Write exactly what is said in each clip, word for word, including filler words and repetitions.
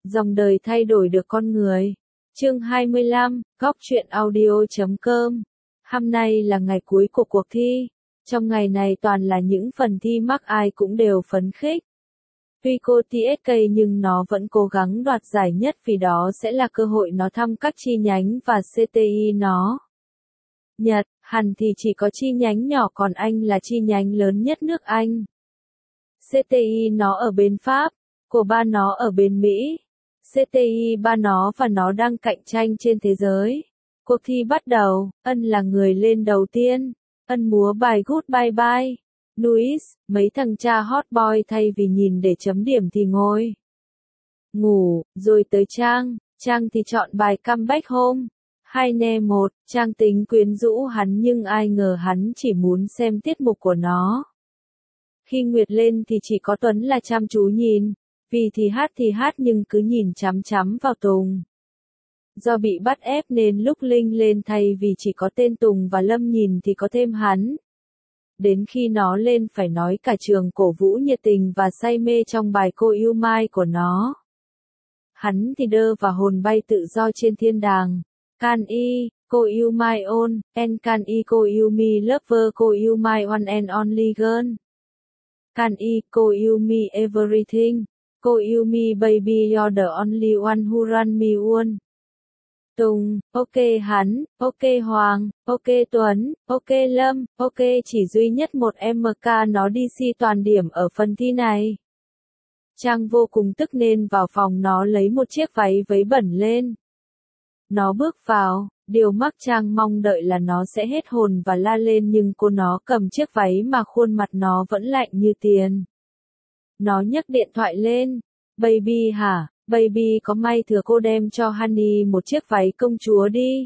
Dòng đời thay đổi được con người. Chương hai mươi lăm, góc truyện audio chấm com. Hôm nay là ngày cuối của cuộc thi. Trong ngày này toàn là những phần thi mắc ai cũng đều phấn khích. Tuy cô tê ét ca nhưng nó vẫn cố gắng đoạt giải nhất vì đó sẽ là cơ hội nó thăm các chi nhánh và xê tê i nó. Nhật, Hàn thì chỉ có chi nhánh nhỏ còn Anh là chi nhánh lớn nhất nước Anh. xê tê i nó ở bên Pháp, của ba nó ở bên Mỹ. xê tê i ba nó và nó đang cạnh tranh trên thế giới. Cuộc thi bắt đầu, Ân là người lên đầu tiên. Ân múa bài Goodbye Bye. Louis, mấy thằng cha hot boy thay vì nhìn để chấm điểm thì ngồi ngủ, rồi tới Trang. Trang thì chọn bài Comeback Home. Hai nè một, Trang tính quyến rũ hắn nhưng ai ngờ hắn chỉ muốn xem tiết mục của nó. Khi Nguyệt lên thì chỉ có Tuấn là chăm chú nhìn, vì thì hát thì hát nhưng cứ nhìn chăm chăm vào Tùng. Do bị bắt ép nên lúc Linh lên thay vì chỉ có tên Tùng và Lâm nhìn thì có thêm hắn. Đến khi nó lên phải nói cả trường cổ vũ nhiệt tình và say mê trong bài Cô Yêu Mai của nó. Hắn thì đơ và hồn bay tự do trên thiên đàng. Can y, cô yêu my own, and can y cô yêu me lover cô yêu my one and only girl. Can y, cô yêu me everything, cô yêu me baby you're the only one who run me one. Tùng, ok hắn, ok Hoàng, ok Tuấn, ok Lâm, ok chỉ duy nhất một em ca nó đi si toàn điểm ở phần thi này. Trang vô cùng tức nên vào phòng nó lấy một chiếc váy vấy bẩn lên. Nó bước vào, điều mắc Trang mong đợi là nó sẽ hết hồn và la lên nhưng cô nó cầm chiếc váy mà khuôn mặt nó vẫn lạnh như tiền. Nó nhấc điện thoại lên. Baby hả, baby có may thừa cô đem cho Honey một chiếc váy công chúa đi.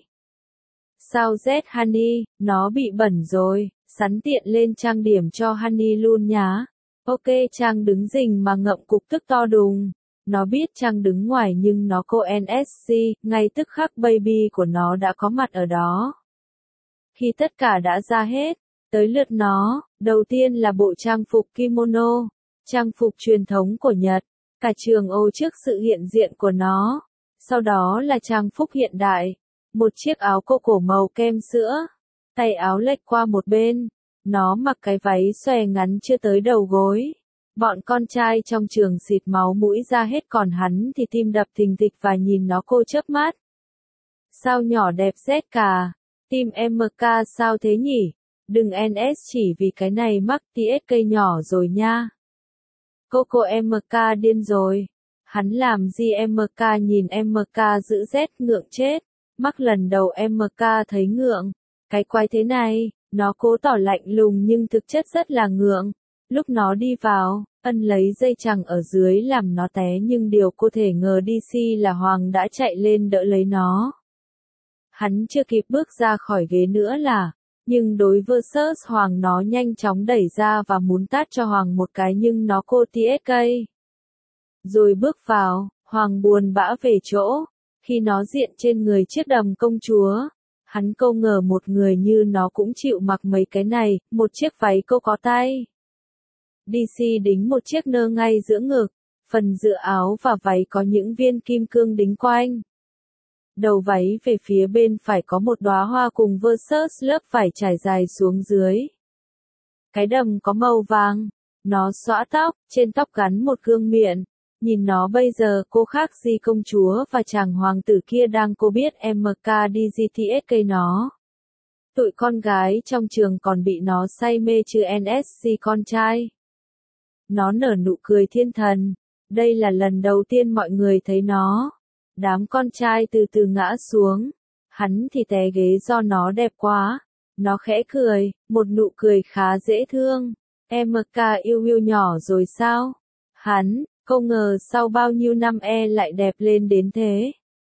Sao Z Honey, nó bị bẩn rồi, sắn tiện lên trang điểm cho Honey luôn nhá. Ok Trang đứng rình mà ngậm cục tức to đùng. Nó biết Trang đứng ngoài nhưng nó cô en ét xê, ngay tức khắc baby của nó đã có mặt ở đó. Khi tất cả đã ra hết, tới lượt nó, đầu tiên là bộ trang phục kimono, trang phục truyền thống của Nhật, cả trường ô trước sự hiện diện của nó. Sau đó là trang phục hiện đại, một chiếc áo cô cổ màu kem sữa, tay áo lệch qua một bên, nó mặc cái váy xòe ngắn chưa tới đầu gối. Bọn con trai trong trường xịt máu mũi ra hết còn hắn thì tim đập thình thịch và nhìn nó cô chớp mắt. Sao nhỏ đẹp rét cả, tim em ca sao thế nhỉ, đừng en ét chỉ vì cái này mắc tê ét ca nhỏ rồi nha. Cô cô em ca điên rồi, hắn làm gì em ca nhìn em ca giữ rét ngượng chết, mắc lần đầu em ca thấy ngượng, cái quái thế này, nó cố tỏ lạnh lùng nhưng thực chất rất là ngượng. Lúc nó đi vào, Ân lấy dây chằng ở dưới làm nó té nhưng điều cô thể ngờ đê xê là Hoàng đã chạy lên đỡ lấy nó. Hắn chưa kịp bước ra khỏi ghế nữa là, nhưng đối versus Hoàng nó nhanh chóng đẩy ra và muốn tát cho Hoàng một cái nhưng nó cô tê ét ca. Rồi bước vào, Hoàng buồn bã về chỗ, khi nó diện trên người chiếc đầm công chúa. Hắn câu ngờ một người như nó cũng chịu mặc mấy cái này, một chiếc váy cô có tay. đê xê đính một chiếc nơ ngay giữa ngực, phần giữa áo và váy có những viên kim cương đính quanh. Đầu váy về phía bên phải có một đóa hoa cùng versus lớp vải trải dài xuống dưới. Cái đầm có màu vàng, nó xõa tóc, trên tóc gắn một gương miện. Nhìn nó bây giờ cô khác gì công chúa và chàng hoàng tử kia đang cô biết em ca đi giê tê ét ca nó. Tụi con gái trong trường còn bị nó say mê chứ en ét xê con trai. Nó nở nụ cười thiên thần. Đây là lần đầu tiên mọi người thấy nó. Đám con trai từ từ ngã xuống. Hắn thì té ghế do nó đẹp quá. Nó khẽ cười, một nụ cười khá dễ thương. Em ca yêu yêu nhỏ rồi sao? Hắn, không ngờ sau bao nhiêu năm e lại đẹp lên đến thế.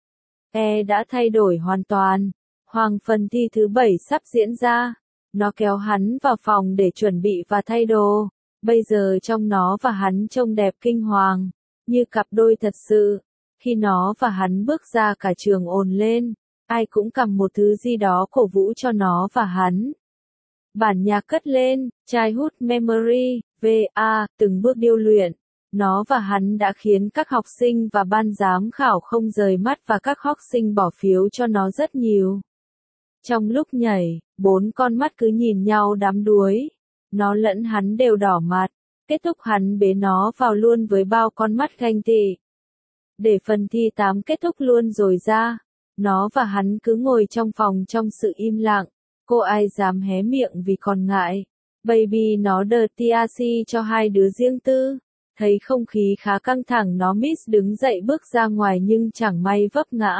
E đã thay đổi hoàn toàn. Hoàng phần thi thứ bảy sắp diễn ra. Nó kéo hắn vào phòng để chuẩn bị và thay đồ. Bây giờ trông nó và hắn trông đẹp kinh hoàng, như cặp đôi thật sự. Khi nó và hắn bước ra cả trường ồn lên, ai cũng cầm một thứ gì đó cổ vũ cho nó và hắn. Bản nhạc cất lên, Childhood Memory, vê a, từng bước điêu luyện. Nó và hắn đã khiến các học sinh và ban giám khảo không rời mắt và các học sinh bỏ phiếu cho nó rất nhiều. Trong lúc nhảy, bốn con mắt cứ nhìn nhau đắm đuối. Nó lẫn hắn đều đỏ mặt. Kết thúc hắn bế nó vào luôn với bao con mắt ganh tị. Để phần thi tám kết thúc luôn rồi ra. Nó và hắn cứ ngồi trong phòng trong sự im lặng. Cô ai dám hé miệng vì còn ngại. Baby nó đờ tiasi cho hai đứa riêng tư. Thấy không khí khá căng thẳng nó miss đứng dậy bước ra ngoài nhưng chẳng may vấp ngã.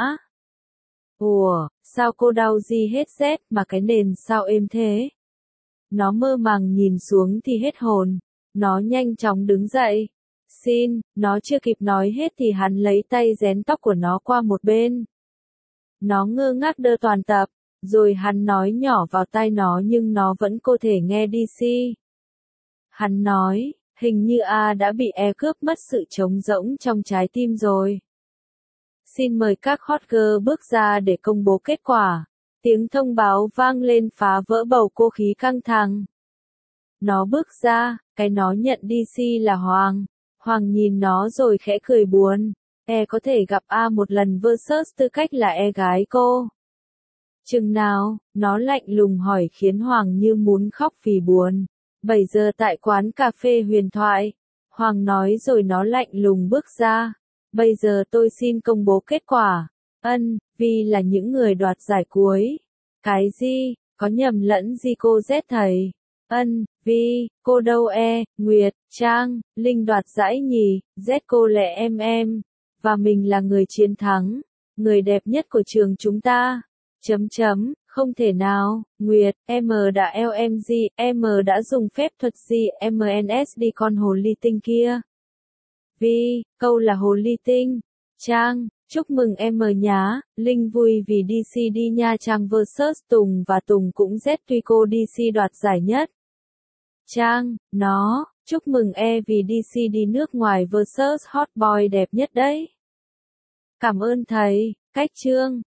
Ủa, sao cô đau gì hết dép mà cái nền sao êm thế? Nó mơ màng nhìn xuống thì hết hồn. Nó nhanh chóng đứng dậy. Xin, nó chưa kịp nói hết thì hắn lấy tay rén tóc của nó qua một bên. Nó ngơ ngác đơ toàn tập, rồi hắn nói nhỏ vào tai nó nhưng nó vẫn có thể nghe đê xê. Hắn nói, hình như A đã bị E cướp mất sự trống rỗng trong trái tim rồi. Xin mời các hot girl bước ra để công bố kết quả. Tiếng thông báo vang lên phá vỡ bầu không khí căng thẳng. Nó bước ra, cái nó nhận đê xê là Hoàng. Hoàng nhìn nó rồi khẽ cười buồn. E có thể gặp A một lần versus tư cách là E gái cô. Chừng nào, nó lạnh lùng hỏi khiến Hoàng như muốn khóc vì buồn. bảy giờ tại quán cà phê huyền thoại. Hoàng nói rồi nó lạnh lùng bước ra. Bây giờ tôi xin công bố kết quả. Ân, vì là những người đoạt giải cuối. Cái gì, có nhầm lẫn gì cô Z thầy? Ân, vì, cô đâu E, Nguyệt, Trang, Linh đoạt giải nhì, Z cô lẹ em em. Và mình là người chiến thắng, người đẹp nhất của trường chúng ta. Chấm chấm, không thể nào, Nguyệt, em đã lờ em giê, em đã dùng phép thuật gì, em en ét đi con hồ ly tinh kia. Vi, câu là hồ ly tinh. Trang, chúc mừng em nhá, Linh vui vì đê xê đi Nha Trang versus Tùng và Tùng cũng Z tuy cô đê xê đoạt giải nhất. Trang, nó, chúc mừng E vì đê xê đi nước ngoài versus hot boy đẹp nhất đấy. Cảm ơn thầy, cách chương.